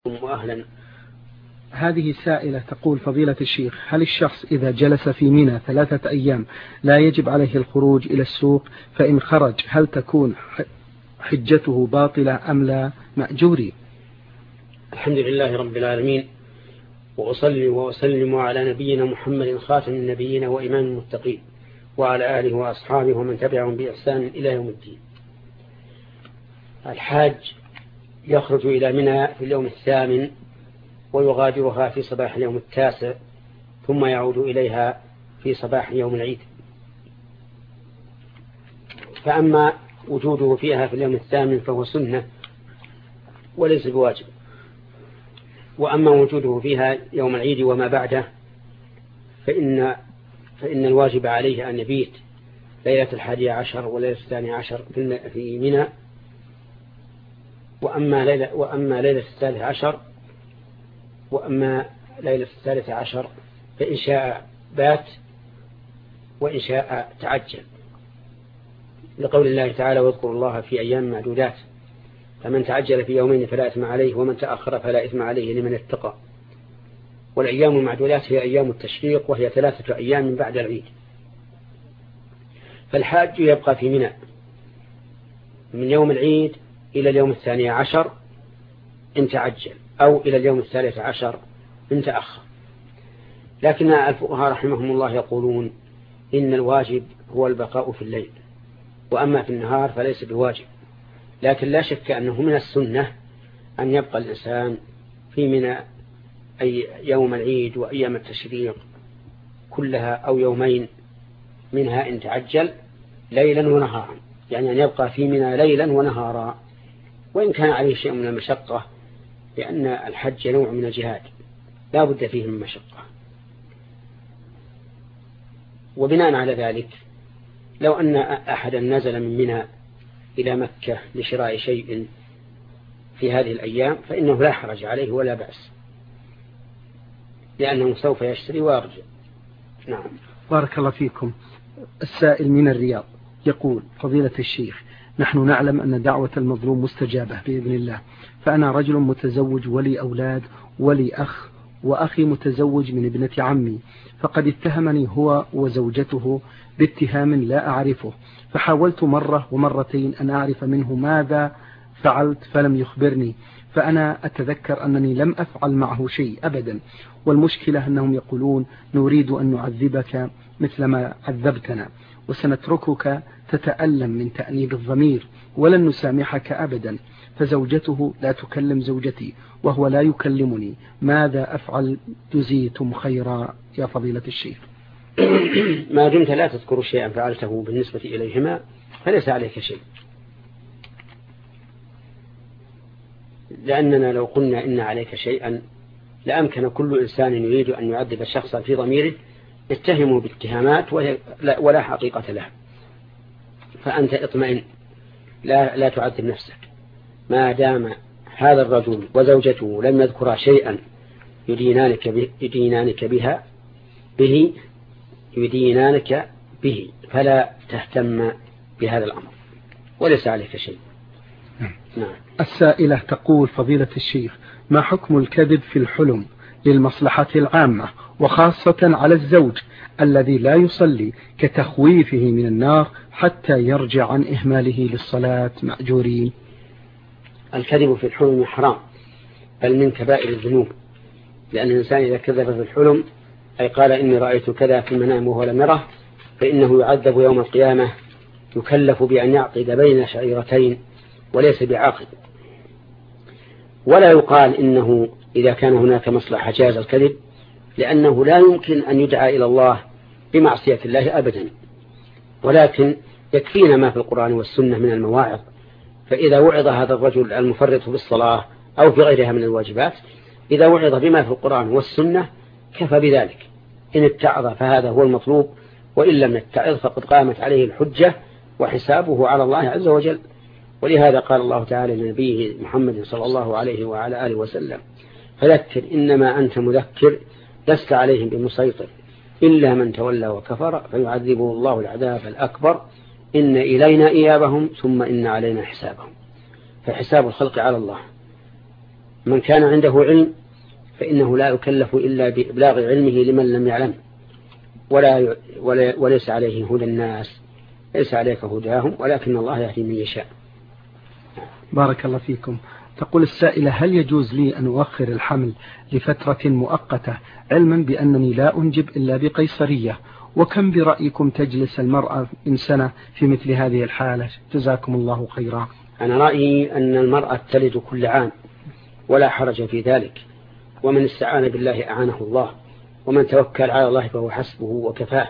وأهلا. هذه سائلة تقول: فضيلة الشيخ، هل الشخص إذا جلس في منى 3 أيام لا يجب عليه الخروج إلى السوق؟ فإن خرج هل تكون حجته باطلة أم لا مأجوري؟ الحمد لله رب العالمين، وأصلي وأسلم على نبينا محمد خاتم النبيين وإمام المتقين، وعلى آله وأصحابه ومن تبعهم بإحسان إلى يوم الدين. الحاج يخرج إلى منى في اليوم 8 ويغادرها في صباح اليوم 9، ثم يعود إليها في صباح يوم العيد. فأما وجوده فيها في اليوم 8 فهو سنة وليس بواجب، وأما وجوده فيها يوم العيد وما بعده فإن الواجب عليه أن يبيت ليلة 11 وليلة 12 في منى. وأما ليلة 13 وأما ليلة 13 فإن شاء بات وإن شاء تعجل، لقول الله تعالى: واذكروا الله في أيام معدودات، فمن تعجل في يومين فلا إثم عليه ومن تأخر فلا إثم عليه لمن اتقى. والأيام المعدودات هي أيام التشريق، وهي 3 أيام من بعد العيد. فالحاج يبقى في منى من يوم العيد إلى اليوم 12 إن تعجل، أو إلى اليوم 13 إن تأخر. لكن الفقهاء رحمهم الله يقولون إن الواجب هو البقاء في الليل، وأما في النهار فليس بواجب. لكن لا شك أنه من السنة أن يبقى الإنسان في منى أي يوم العيد وأيام التشريق كلها، أو يومين منها إن تعجل، ليلا ونهارا، يعني أن يبقى في منى ليلا ونهارا، وإن كان عليه شيء من المشقة، لأن الحج نوع من الجهاد لا بد فيه من مشقة. وبناء على ذلك لو أن أحدا نزل من منى إلى مكة لشراء شيء في هذه الأيام فإنه لا حرج عليه ولا بأس، لأنه سوف يشتري ويرجع. نعم. بارك الله فيكم. السائل من الرياض يقول: فضيلة الشيخ، نحن نعلم أن دعوة المظلوم مستجابة بإذن الله، فأنا رجل متزوج ولي أولاد ولي أخ، وأخي متزوج من ابنة عمي، فقد اتهمني هو وزوجته باتهام لا أعرفه، فحاولت مرة ومرتين أن أعرف منه ماذا فعلت فلم يخبرني، فأنا أتذكر أنني لم أفعل معه شيء أبدا، والمشكلة أنهم يقولون: نريد أن نعذبك مثل ما عذبتنا، وسنتركك تتألم من تأنيب الضمير، ولن نسامحك أبدا. فزوجته لا تكلم زوجتي وهو لا يكلمني، ماذا أفعل؟ جزيتم خيرا يا فضيلة الشيخ. ما دمت لا تذكر شيئا فعلته بالنسبة إليهما فليس عليك شيء، لأننا لو قلنا إن عليك شيئا لأمكن كل إنسان يريد أن يعذب شخصا في ضميره يتهمه باتهامات ولا حقيقة لها. فأنت اطمئن، لا تعذب نفسك، ما دام هذا الرجل وزوجته لم يذكرا شيئا يدينانك به، فلا تهتم بهذا الأمر وليس عليك شيء. نعم. السائلة تقول: فضيلة الشيخ، ما حكم الكذب في الحلم للمصلحة العامة، وخاصة على الزوج الذي لا يصلي، كتخويفه من النار حتى يرجع عن إهماله للصلاة مأجورين؟ الكذب في الحلم حرام، بل من كبائر الذنوب، لأن الإنسان إذا كذب في الحلم أي قال إني رأيت كذا في المنام وهو لم يره، فإنه يعذب يوم القيامة، يكلف بأن يعقد بين شعيرتين وليس بعاقد. ولا يقال إنه إذا كان هناك مصلحة جاز الكذب، لأنه لا يمكن أن يدعى إلى الله بمعصية الله أبدا، ولكن يكفينا ما في القرآن والسنة من المواعظ. فإذا وعظ هذا الرجل المفرط بالصلاة أو في غيرها من الواجبات، إذا وعظ بما في القرآن والسنة كفى بذلك. إن اتعظ فهذا هو المطلوب، وإن لم يتعظ فقد قامت عليه الحجة وحسابه على الله عز وجل. ولهذا قال الله تعالى لنبيه محمد صلى الله عليه وعلى آله وسلم: فذكر إنما أنت مذكر لست عليهم بمسيطر إلا من تولى وكفر فيعذبه الله العذاب الأكبر إن إلينا إيابهم ثم إن علينا حسابهم. فحساب الخلق على الله، من كان عنده علم فإنه لا يكلف إلا بإبلاغ علمه لمن لم يعلم، وليس عليه هدى الناس، ليس عليك هداهم ولكن الله يهدي من يشاء. بارك الله فيكم. تقول السائلة: هل يجوز لي أن أؤخر الحمل لفترة مؤقتة علما بأنني لا أنجب إلا بقيصرية؟ وكم برأيكم تجلس المرأة من سنة في مثل هذه الحالة؟ جزاكم الله خيرا. أنا رأيي أن المرأة تلد كل عام ولا حرج في ذلك، ومن استعان بالله أعانه الله، ومن توكل على الله فهو حسبه وكفاه.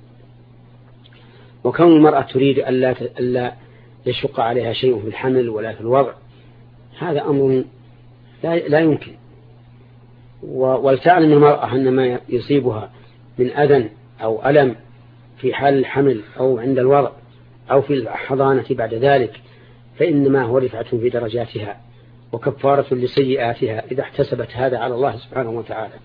وكون المرأة تريد ألا يشق عليها شيء في الحمل ولا في الوضع، هذا أمر لا يمكن. ولتعلم المرأة أن ما يصيبها من أذى أو ألم في حال الحمل أو عند الوضع أو في الحضانة بعد ذلك فإنما هو رفعة في درجاتها وكفارة لسيئاتها إذا احتسبت هذا على الله سبحانه وتعالى.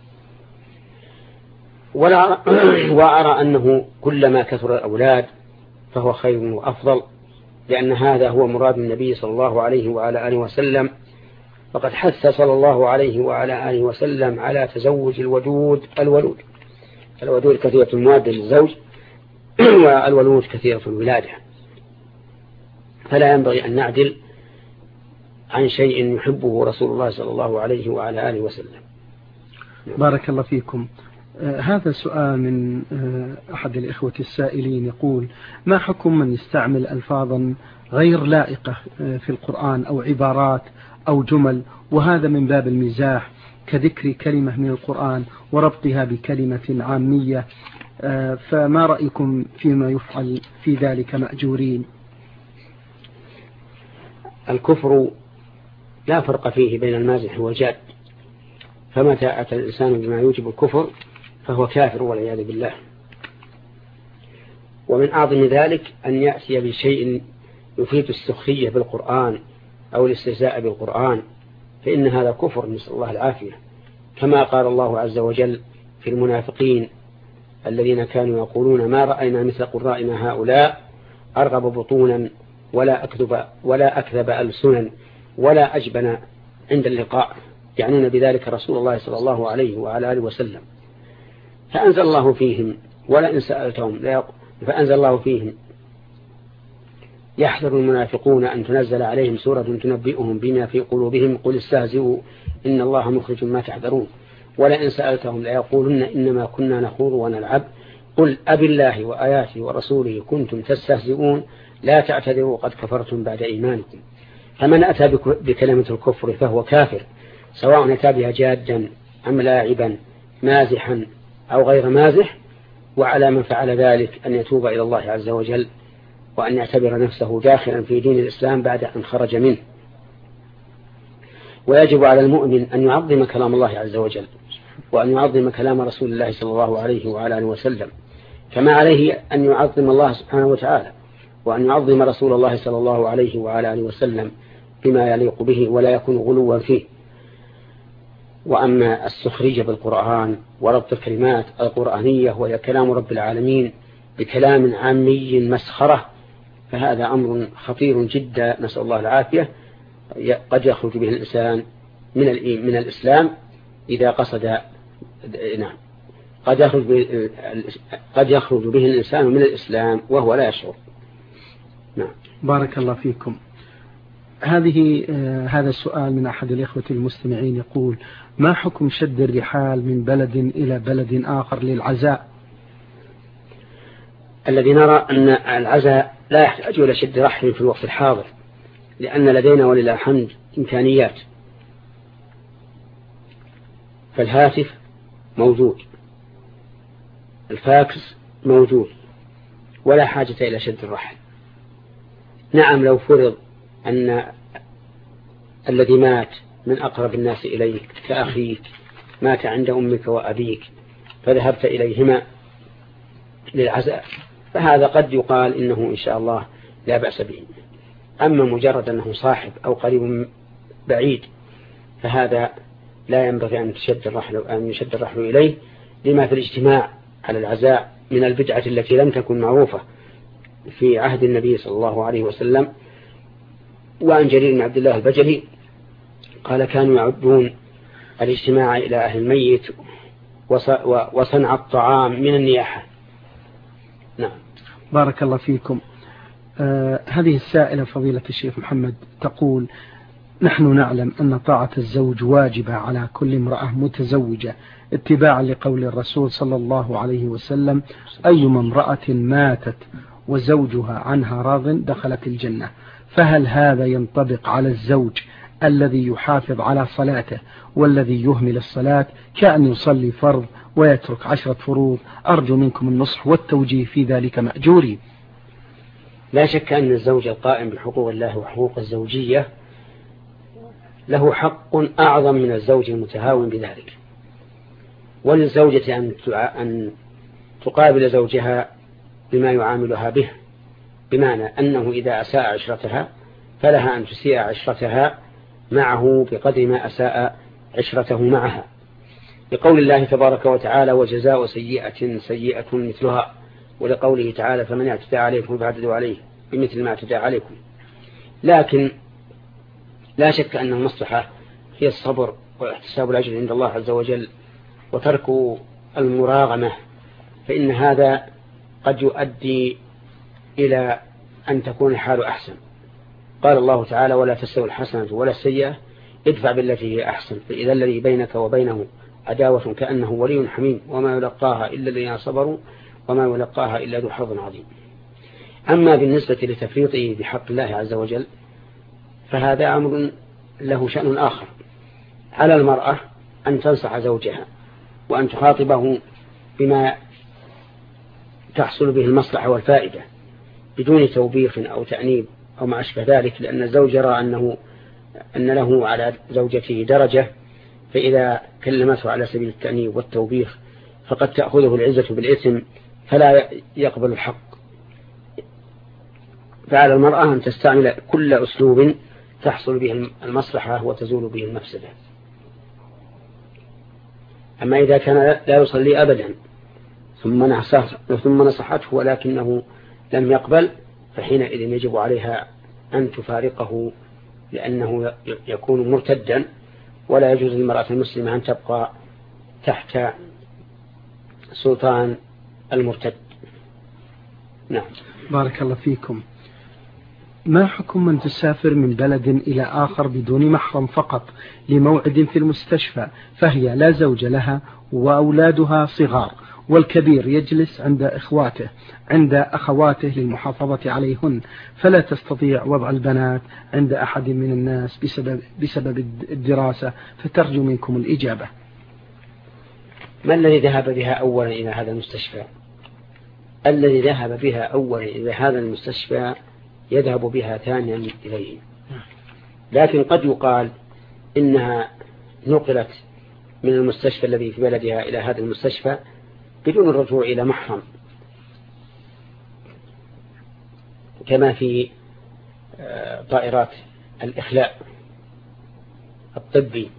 وأرى أنه كلما كثر الأولاد فهو خير وأفضل، لأن هذا هو مراد النبي صلى الله عليه وعلى آله وسلم. فقد حث صلى الله عليه وعلى آله وسلم على تزوج الودود كثيرة المواد للزوج والولود كثيرة الولادة، فلا ينبغي أن نعدل عن شيء يحبه رسول الله صلى الله عليه وعلى آله وسلم. بارك الله فيكم. هذا سؤال من أحد الإخوة السائلين يقول: ما حكم من يستعمل ألفاظا غير لائقة في القرآن أو عبارات أو جمل، وهذا من باب المزاح، كذكر كلمة من القرآن وربطها بكلمة عامية، فما رأيكم فيما يفعل في ذلك مأجورين؟ الكفر لا فرق فيه بين المازح والجاد، فمتى أتى الإنسان بما يوجب الكفر فهو كافر والعياذ بالله. ومن أعظم ذلك أن يأتي بشيء يفيد السخرية بالقرآن أو الاستهزاء بالقرآن، فإن هذا كفر، نسأل الله العافية، كما قال الله عز وجل في المنافقين الذين كانوا يقولون: ما رأينا مثل قرائنا هؤلاء أرغب بطونا ولا أكذب ألسنا ولا أجبن عند اللقاء، يعنون بذلك رسول الله صلى الله عليه وعلى آله وسلم. فأنزل الله فيهم ولئن سألتهم فأنزل الله فيهم: يحذر المنافقون أن تنزل عليهم سورة تنبئهم بما في قلوبهم قل استهزئوا إن الله مخرج ما تحذرون ولئن سألتهم ليقولن إنما كنا نخوض ونلعب قل أبي الله وآياته ورسوله كنتم تستهزئون لا تعتذروا قد كفرتم بعد إيمانكم. فمن أتى بكلمة الكفر فهو كافر، سواء أتى بها جادا أم لاعبا مازحا أو غير مازح. وعلى من فعل ذلك أن يتوب إلى الله عز وجل وأن يعتبر نفسه داخلا في دين الإسلام بعد أن خرج منه. ويجب على المؤمن أن يعظم كلام الله عز وجل وأن يعظم كلام رسول الله صلى الله عليه وعلى آله وسلم، كما عليه أن يعظم الله سبحانه وتعالى وأن يعظم رسول الله صلى الله عليه وعلى آله وسلم بما يليق به ولا يكون غلوا فيه. وأما السخرية بالقرآن وربط الكلمات القرآنية وهي كلام رب العالمين بكلام عامي مسخرة فهذا أمر خطير جدا، نسأل الله العافية. قد يخرج به الإنسان من الإسلام إذا قصد قد يخرج به الإنسان من الإسلام وهو لا يشعر. نعم. بارك الله فيكم. هذا السؤال من أحد الإخوة المستمعين يقول: ما حكم شد الرحال من بلد إلى بلد آخر للعزاء؟ الذي نرى أن العزاء لا يحتاج إلى شد رحل في الوقت الحاضر، لأن لدينا ولله الحمد إمكانيات، فالهاتف موجود، الفاكس موجود، ولا حاجة إلى شد الرحل. نعم، لو فرض أن الذي مات من أقرب الناس إليك كأخيك مات عند أمك وأبيك فذهبت إليهما للعزاء فهذا قد يقال إنه إن شاء الله لا بأس به. أما مجرد أنه صاحب أو قريب بعيد فهذا لا ينبغي أن يشد الرحل إليه، لما في الاجتماع على العزاء من البدعة التي لم تكن معروفة في عهد النبي صلى الله عليه وسلم. وعن جرير بن عبد الله البجلي قال كانوا يعدون الاجتماع إلى أهل الميت وصنع الطعام من النياحة. نعم. بارك الله فيكم. هذه السائلة فضيلة الشيخ محمد تقول: نحن نعلم أن طاعة الزوج واجبة على كل امرأة متزوجة اتباعا لقول الرسول صلى الله عليه وسلم: أيما امرأة ماتت وزوجها عنها راض دخلت الجنة. فهل هذا ينطبق على الزوج الذي يحافظ على صلاته والذي يهمل الصلاة كأن يصلي فرض ويترك 10 فروض؟ أرجو منكم النصح والتوجيه في ذلك مأجوري. لا شك أن الزوج القائم بحقوق الله وحقوق الزوجية له حق أعظم من الزوج المتهاون بذلك، وللزوجة أن تقابل زوجها بما يعاملها به، بمعنى أنه إذا أساء عشرتها فلها أن تسيء عشرتها معه بقدر ما أساء عشرته معها، لقول الله تبارك وتعالى: وجزاء سيئة سيئة مثلها، ولقوله تعالى: فمن اعتدى عليكم فاعتدوا عليه بمثل ما اعتدى عليكم. لكن لا شك أن المصلحة هي الصبر واحتساب الأجر عند الله عز وجل وترك المراغمة، فإن هذا قد يؤدي إلى أن تكون الحال أحسن. قال الله تعالى: ولا تستوي الحسنة ولا السيئة ادفع بالتي هي أحسن فإذا الذي بينك وبينه عداوة كأنه ولي حميم وما يلقاها إلا الذين صبروا وما يلقاها إلا ذو حظ عظيم. أما بالنسبة لتفريطه بحق الله عز وجل فهذا أمر له شأن آخر. على المرأة أن تنصح زوجها وأن تخاطبه بما تحصل به المصلحة والفائدة بدون توبيخ أو تأنيب أو ما أشبه ذلك، لأن الزوج يرى أن له على زوجته درجة، فإذا كلمته على سبيل التأنيب والتوبيخ فقد تأخذه العزة بالإثم فلا يقبل الحق. فعلى المرأة أن تستعمل كل أسلوب تحصل به المصلحة وتزول به المفسدة. أما إذا كان لا يصلي أبدا ثم نصحته ولكنه لم يقبل فحينئذ يجب عليها أن تفارقه، لأنه يكون مرتدا، ولا يجوز للمرأة المسلمة أن تبقى تحت سلطان المرتد. نعم. بارك الله فيكم. ما حكم من تسافر من بلد إلى آخر بدون محرم فقط لموعد في المستشفى، فهي لا زوج لها وأولادها صغار، والكبير يجلس عند أخواته للمحافظة عليهن، فلا تستطيع وضع البنات عند أحد من الناس بسبب الدراسة، فترجو منكم الإجابة. ما الذي ذهب بها أولا إلى هذا المستشفى؟ الذي ذهب بها أولا إلى هذا المستشفى يذهب بها ثانيا إليه، لكن قد يقال إنها نقلت من المستشفى الذي في بلدها إلى هذا المستشفى بدون الرجوع إلى محرم، كما في طائرات الإخلاء الطبي،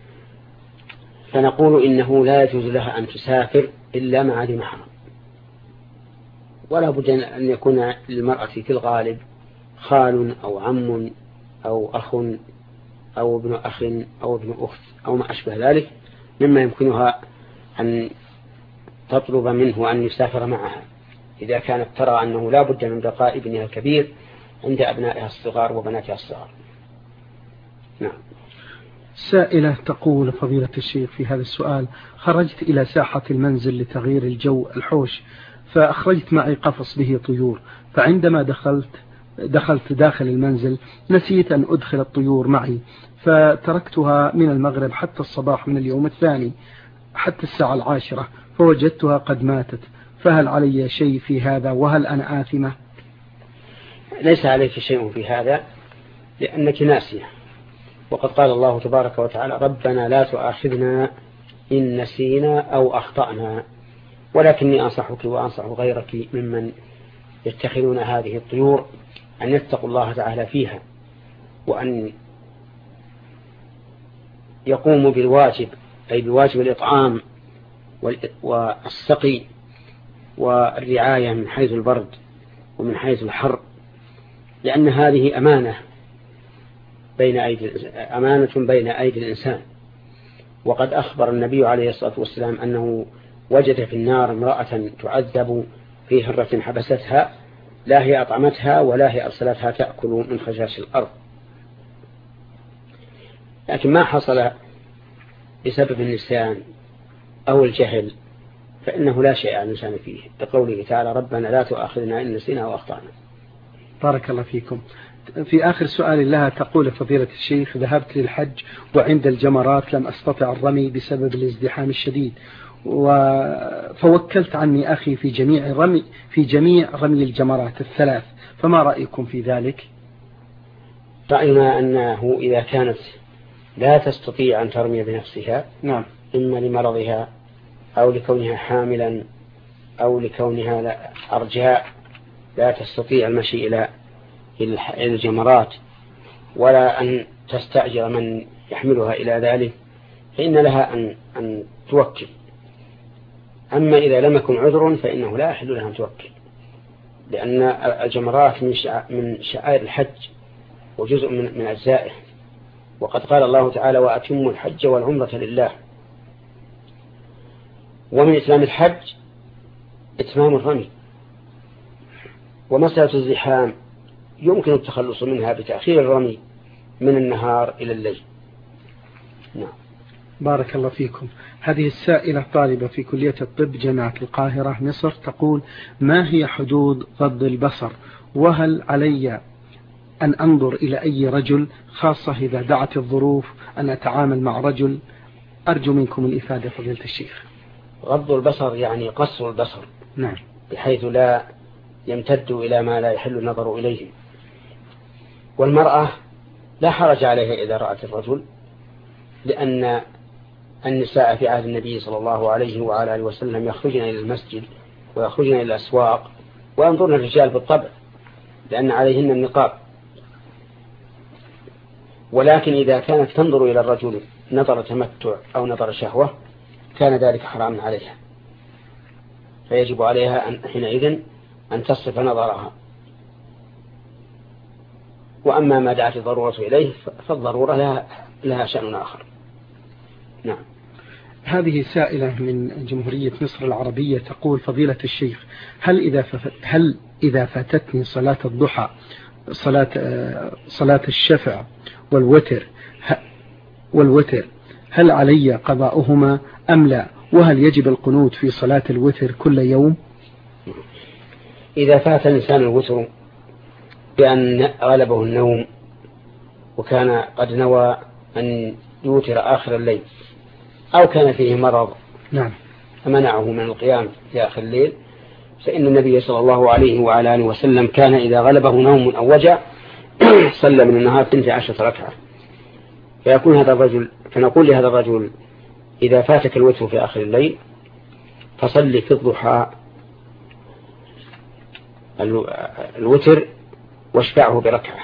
فنقول إنه لا يجوز لها أن تسافر إلا مع ذي محرم، ولا بد أن يكون للمرأة في الغالب خال أو عم أو أخ أو ابن أخ أو ابن أخت أو ما أشبه ذلك مما يمكنها أن تطلب منه أن يسافر معها إذا كانت ترى أنه لا بد من بقاء ابنها الكبير عند أبنائها الصغار وبناتها الصغار. نعم. سائلة تقول: فضيلة الشيخ، في هذا السؤال: خرجت إلى ساحة المنزل لتغيير الجو الحوش، فأخرجت معي قفص به طيور، فعندما دخلت داخل المنزل نسيت أن أدخل الطيور معي، فتركتها من المغرب حتى الصباح من اليوم الثاني حتى الساعة 10، فوجدتها قد ماتت، فهل علي شيء في هذا وهل أنا آثمة؟ ليس عليك شيء في هذا لأنك ناسية، وقد قال الله تبارك وتعالى: ربنا لا تؤاخذنا إن نسينا أو أخطأنا، ولكني أنصحك وأنصح غيرك ممن يتخذون هذه الطيور أن يتقوا الله تعالى فيها، وأن يقوموا بالواجب، أي بواجب الإطعام والسقي والرعاية من حيث البرد ومن حيث الحر، لأن هذه أمانة بين أيدي الإنسان. وقد أخبر النبي عليه الصلاة والسلام أنه وجد في النار امرأة تعذب في هرة حبستها، لا هي أطعمتها ولا هي أرسلتها تأكل من خشاش الأرض. لكن ما حصل بسبب النسيان أو الجهل فإنه لا شيء على الإنسان فيه، بقوله تعالى ربنا لا تؤاخذنا إن نسينا أو أخطأنا. بارك الله فيكم. في آخر سؤال لها تقول فضيلة الشيخ: ذهبت للحج وعند الجمرات لم أستطع الرمي بسبب الازدحام الشديد، فوكلت عني أخي في جميع رمي الجمرات الثلاث، فما رأيكم في ذلك؟ رأينا أنه إذا كانت لا تستطيع أن ترمي بنفسها، نعم، إما لمرضها أو لكونها حاملا أو لكونها أرجاء لا تستطيع المشي إلى الجمرات ولا أن تستأجر من يحملها إلى ذلك، فإن لها أن توكل. أما إذا لم يكن عذر فإنه لا يحل لها أن توكل، لأن الجمرات من شعائر الحج وجزء من أجزائه، وقد قال الله تعالى وأتموا الحج والعمرة لله. ومن إتمام الحج إتمام الرمي. ومسألة الزحام يمكن التخلص منها بتأخير الرمي من النهار إلى الليل. نعم. بارك الله فيكم. هذه السائلة طالبة في كلية الطب جامعة القاهرة مصر تقول: ما هي حدود غض البصر؟ وهل علي أن أنظر إلى أي رجل، خاصة إذا دعت الظروف أن أتعامل مع رجل؟ أرجو منكم الإفادة فضيلة الشيخ. غض البصر يعني قصر البصر، نعم، بحيث لا يمتد إلى ما لا يحل النظر إليه. والمرأة لا حرج عليها إذا رأت الرجل، لأن النساء في عهد النبي صلى الله عليه وعلى آله وسلم يخرجن إلى المسجد ويخرجن إلى الأسواق وينظرن الرجال بالطبع لأن عليهن النقاب. ولكن إذا كانت تنظر إلى الرجل نظر تمتع أو نظر شهوة كان ذلك حراما عليها، فيجب عليها حينئذ أن تصرف نظرها. وأما ما دعت الضرورة إليه فالضرورة لها شأن آخر. نعم. هذه سائلة من جمهورية مصر العربية تقول فضيلة الشيخ: هل إذا فاتتني صلاة الضحى صلاة الشفع والوتر هل علي قضاؤهما أم لا؟ وهل يجب القنوت في صلاة الوتر كل يوم؟ إذا فات الإنسان الوتر بأن غلبه النوم وكان قد نوى أن يوتر آخر الليل أو كان فيه مرض، نعم، فمنعه من القيام في آخر الليل، فإن النبي صلى الله عليه وعلى آله وسلم كان إذا غلبه نوم أو وجع صلى من النهار 12 ركعة. فنقول لهذا الرجل: إذا فاتك الوتر في آخر الليل فصلي في الضحى الوتر واشفعه بركعة.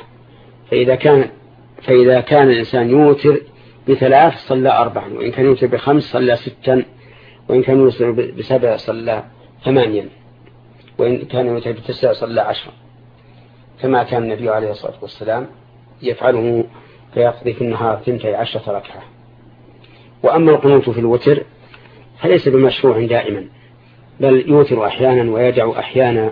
فإذا كان الإنسان يوتر ب3 صلى 4، وإن كان يوتر ب5 صلى 6، وإن كان يوتر ب7 صلى 8، وإن كان يوتر ب9 صلى 10، كما كان النبي عليه الصلاة والسلام يفعله فيقضي في النهار 12 ركعة. وأما القنوت في الوتر فليس بمشروع دائما، بل يوتر أحيانا ويدع أحيانا.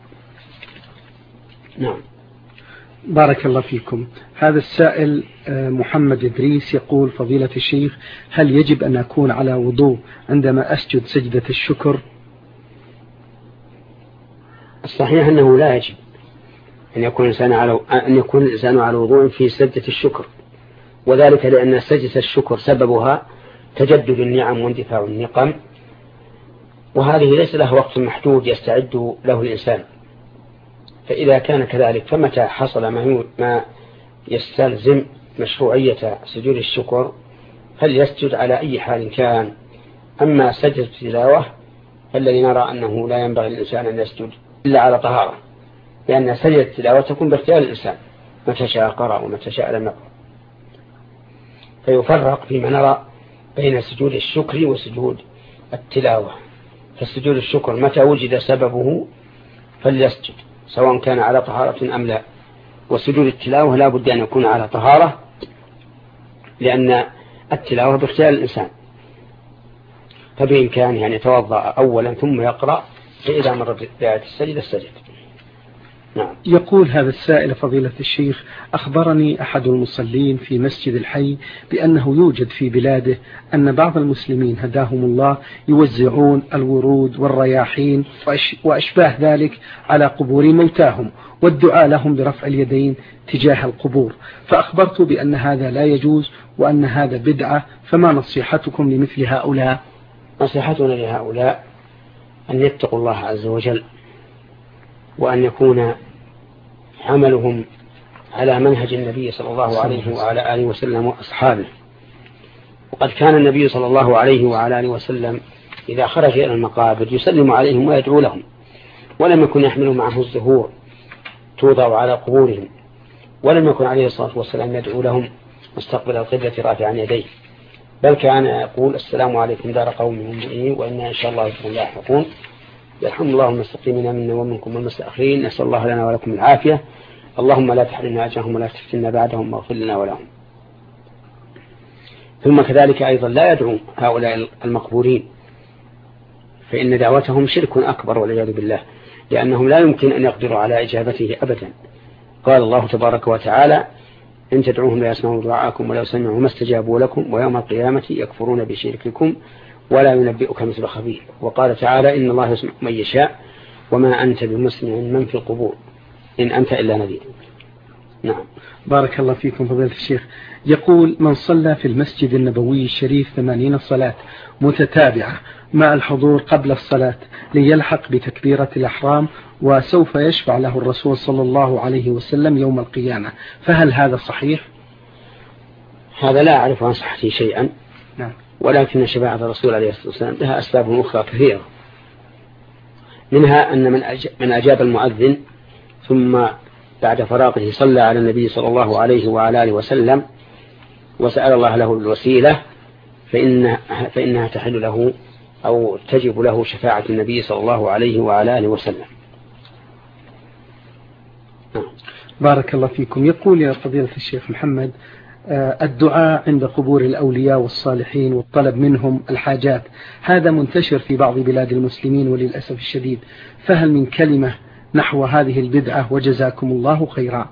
نعم. بارك الله فيكم. هذا السائل محمد إدريس يقول فضيلة الشيخ: هل يجب أن أكون على وضوء عندما أسجد سجدة الشكر؟ الصحيح أنه لا يجب أن يكون الإنسان على وضوء في سجدة الشكر، وذلك لأن سجدة الشكر سببها تجدد النعم واندفاع النقم، وهذه ليس له وقت محدود يستعد له الإنسان. فإذا كان كذلك فمتى حصل ما يستلزم مشروعية سجود الشكر فليسجد على أي حال كان. أما سجد التلاوة فالذي نرى أنه لا ينبغي للإنسان أن يسجد إلا على طهارة، لأن سجد التلاوة تكون باختيار الإنسان، متى شاء قرأ ومتى شاء لم يقرأ. فيفرق فيما نرى بين سجود الشكر وسجود التلاوة. فالسجود الشكر متى وجد سببه فليسجد سواء كان على طهارة أم لا، وسجود التلاوة لا بد أن يكون على طهارة لأن التلاوة باختيار الإنسان، فبإمكانه أن يتوضأ أولا ثم يقرأ، فإذا مر بآية السجدة السجد. نعم. يقول هذا السائل فضيلة الشيخ: أخبرني أحد المصلين في مسجد الحي بأنه يوجد في بلاده أن بعض المسلمين هداهم الله يوزعون الورود والرياحين وأشباه ذلك على قبور موتاهم والدعاء لهم برفع اليدين تجاه القبور، فأخبرت بأن هذا لا يجوز وأن هذا بدعة، فما نصيحتكم لمثل هؤلاء؟ نصيحتنا لهؤلاء أن يتقوا الله عز وجل، وأن يكون عملهم على منهج النبي صلى الله عليه وعلى آله وسلم وأصحابه. وقد كان النبي صلى الله عليه وعلى آله وسلم إذا خرج إلى المقابر يسلم عليهم ويدعو لهم، ولم يكن يحمل معه الزهور توضع على قبورهم، ولم يكن عليه الصلاة والسلام يدعو لهم مستقبل القبلة رافعا يديه، بل كان يقول: السلام عليكم دار قوم مؤمنين وإنا إن شاء الله بكم لاحقون، يرحم الله المستقيمين منا ومنكم والمستأخرين، نسأل الله لنا ولكم العافية، اللهم لا تحرمنا أجرهم ولا تفتنا بعدهم واغفر لنا ولهم. ثم كذلك أيضا لا يدعو هؤلاء المقبورين، فإن دعوتهم شرك أكبر والعياذ بالله، لأنهم لا يمكن أن يقدروا على إجابته أبدا. قال الله تبارك وتعالى: إن تدعوهم لا يسمعوا دعاءكم ولا يسمعوا ما استجابوا لكم ويوم القيامة يكفرون بشرككم ولا ينبئك مثل خبير. وقال تعالى: إن الله يسمع من يشاء وما أنت بمسمع من في القبور إن أنت إلا نذير. نعم. بارك الله فيكم فضيلة الشيخ. يقول: من صلى في المسجد النبوي الشريف 80 صلاة متتابعة مع الحضور قبل الصلاة ليلحق بتكبيرة الأحرام وسوف يشفع له الرسول صلى الله عليه وسلم يوم القيامة، فهل هذا صحيح؟ هذا لا أعرف عن صحته شيئا. نعم. ولكن شفاعة الرسول عليه الصلاة والسلام لها أسباب أخرى كثيرة، منها أن من أجاب المؤذن ثم بعد فراغه صلى على النبي صلى الله عليه وعلى آله وسلم وسأل الله له الوسيلة فإنها تحل له أو تجب له شفاعة النبي صلى الله عليه وعلى آله وسلم. بارك الله فيكم. يقول: يا فضيلة الشيخ محمد، الدعاء عند قبور الأولياء والصالحين والطلب منهم الحاجات هذا منتشر في بعض بلاد المسلمين وللأسف الشديد، فهل من كلمة نحو هذه البدعة وجزاكم الله خيرا؟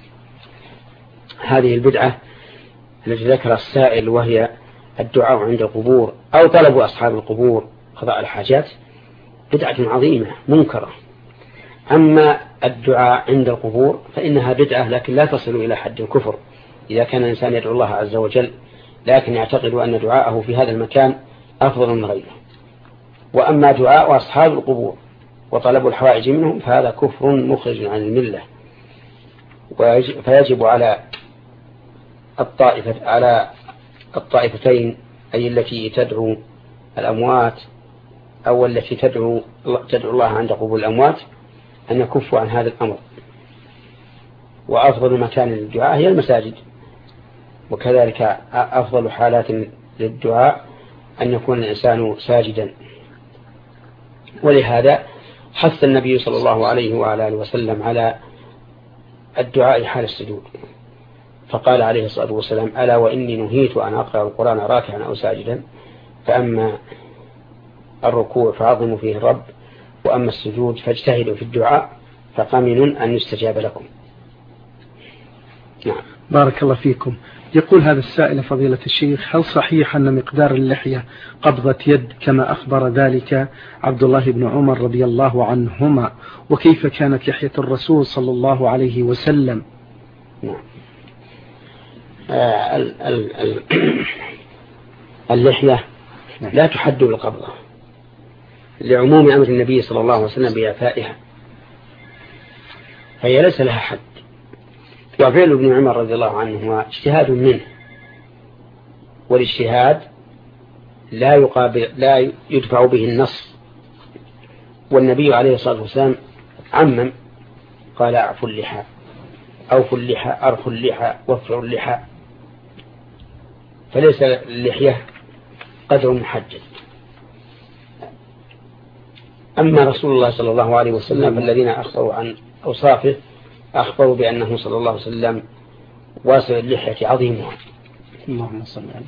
هذه البدعة التي ذكر السائل وهي الدعاء عند القبور أو طلب أصحاب القبور قضاء الحاجات بدعة عظيمة منكرة. أما الدعاء عند القبور فإنها بدعة لكن لا تصل إلى حد الكفر إذا كان الإنسان يدعو الله عز وجل، لكن يعتقد أن دعاءه في هذا المكان أفضل من غيره. وأما دعاء أصحاب القبور وطلب الحوائج منهم فهذا كفر مخرج عن الملة، فيجب على الطائفتين أي التي تدعو الأموات أو التي تدعو الله عند قبور الأموات أن يكفوا عن هذا الأمر. وأفضل مكان للدعاء هي المساجد، وكذلك أفضل حالات للدعاء أن يكون الإنسان ساجدا. ولهذا حث النبي صلى الله عليه وعلى آله وسلم على الدعاء حال السجود، فقال عليه الصلاة والسلام: ألا وإني نهيت أن أقرأ القرآن راكعا أو ساجدا، فأما الركوع فعظموا فيه الرب، وأما السجود فاجتهدوا في الدعاء فقمن أن يستجاب لكم. نعم. بارك الله فيكم. يقول هذا السائل فضيلة الشيخ: هل صحيح أن مقدار اللحية قبضة يد كما أخبر ذلك عبد الله بن عمر رضي الله عنهما، وكيف كانت لحية الرسول صلى الله عليه وسلم؟ نعم. اللحية لا تحد بالقبضة لعموم أمر النبي صلى الله عليه وسلم بإعفائها، فهي ليس لها حد. وفعل ابن عمر رضي الله عنه هو اجتهاد منه، والاجتهاد لا يدفع به النص، والنبي عليه الصلاة والسلام عمم قال: أعفوا اللحى، أوفوا اللحى، أرخوا اللحى، وفروا اللحى، فليس اللحية قدر محدد. أما رسول الله صلى الله عليه وسلم فالذين أخبروا عن أوصافه أخبروا بأنه صلى الله عليه وسلم واسع اللحية عظيمها اللهم صل عليه.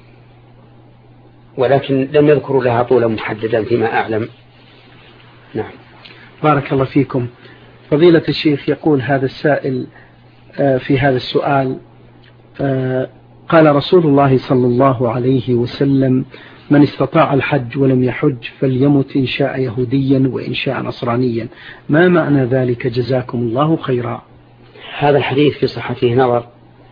ولكن لم يذكروا لها طولا محددا فيما أعلم. نعم. بارك الله فيكم. فضيلة الشيخ، يقول هذا السائل في هذا السؤال: قال رسول الله صلى الله عليه وسلم: من استطاع الحج ولم يحج فليمت إن شاء يهوديا وإن شاء نصرانيا. ما معنى ذلك جزاكم الله خيرا؟ هذا الحديث في صحته نظر،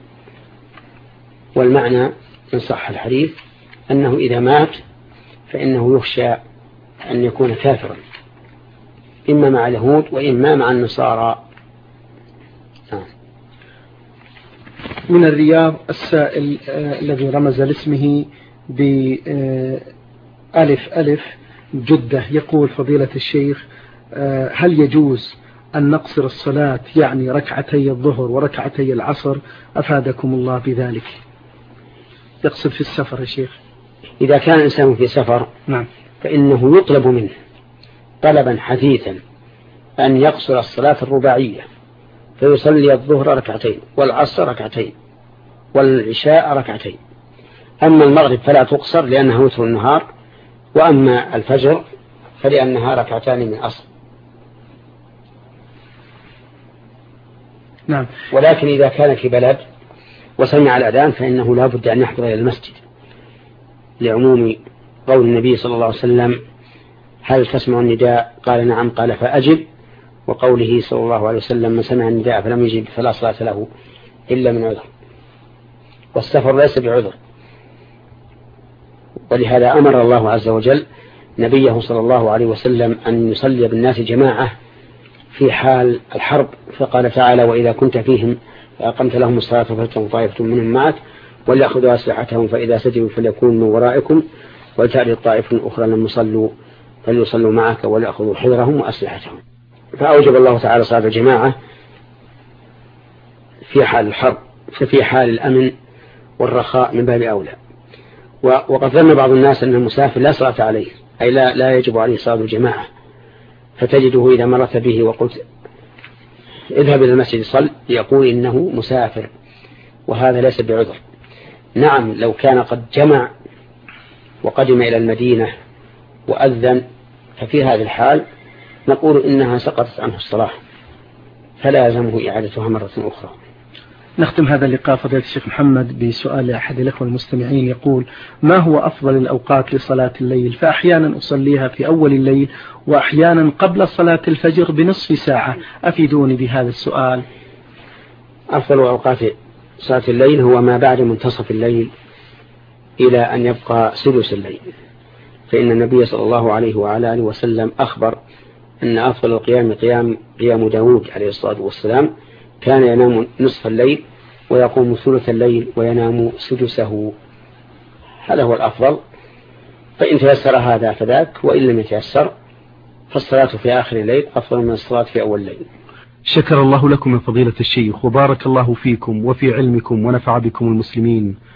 والمعنى إن صح الحديث أنه إذا مات فإنه يخشى أن يكون كافرا، إما مع اليهود وإما مع النصارى. من الرياض السائل الذي رمز لاسمه بألف ألف جدة، يقول: فضيلة الشيخ، هل يجوز أن نقصر الصلاة، يعني ركعتي الظهر وركعتي العصر؟ أفادكم الله بذلك. يقصد في السفر يا شيخ. إذا كان الإنسان في سفر نعم، فإنه يطلب منه طلبا حثيثا أن يقصر الصلاة الرباعية، فيصلي الظهر ركعتين والعصر ركعتين والعشاء ركعتين. أما المغرب فلا تقصر لأنها وتر النهار، وأما الفجر فلأنها ركعتان من أصل. نعم. ولكن إذا كان في بلد وسمع الأذان فإنه لا بد أن يحضر إلى المسجد، لعموم قول النبي صلى الله عليه وسلم: هل تسمع النداء؟ قال: نعم. قال: فأجب. وقوله صلى الله عليه وسلم: من سمع النداء فلم يجب فلا صلاة له إلا من عذر. والسفر ليس بعذر، ولهذا أمر الله عز وجل نبيه صلى الله عليه وسلم أن يصلي بالناس جماعة في حال الحرب، فقال تعالى: وإذا كنت فيهم فأقمت لهم الصلاة فلتقم طائفة منهم معك وليأخذوا أسلحتهم فإذا سجدوا فليكونوا من ورائكم ولتأتي طائفة أخرى لم يصلوا فليصلوا معك وليأخذوا حذرهم وأسلحتهم. فأوجب الله تعالى صلاة الجماعة في حال الحرب، ففي حال الأمن والرخاء من باب أولى. وقد ظن بعض الناس أن المسافر لا صلاة عليه، أي لا يجب عليه صلاة الجماعة، فتجده إذا مرت به وقلت اذهب إلى المسجد صل يقول إنه مسافر، وهذا ليس بعذر. نعم، لو كان قد جمع وقدم إلى المدينة وأذن ففي هذه الحال نقول إنها سقطت عنه الصلاة فلا يلزمه إعادتها مرة أخرى. نختم هذا اللقاء فضيلة الشيخ محمد بسؤال أحد الأخوة المستمعين، يقول: ما هو أفضل الأوقات لصلاة الليل؟ فأحيانا أصليها في أول الليل وأحيانا قبل صلاة الفجر بنصف ساعة، أفيدوني بهذا السؤال. أفضل أوقات صلاة الليل هو ما بعد منتصف الليل إلى أن يبقى سدس الليل، فإن النبي صلى الله عليه وعلى آله وسلم أخبر أن أفضل القيام قيام داود عليه الصلاة والسلام، كان ينام نصف الليل ويقوم ثلث الليل وينام سدسه. هذا هو الأفضل، فإن تيسر هذا فذاك، وإن لم يتيسر فالصلاة في آخر الليل أفضل من الصلاة في أول الليل. شكر الله لكم من فضيلة الشيخ، وبارك الله فيكم وفي علمكم ونفع بكم المسلمين.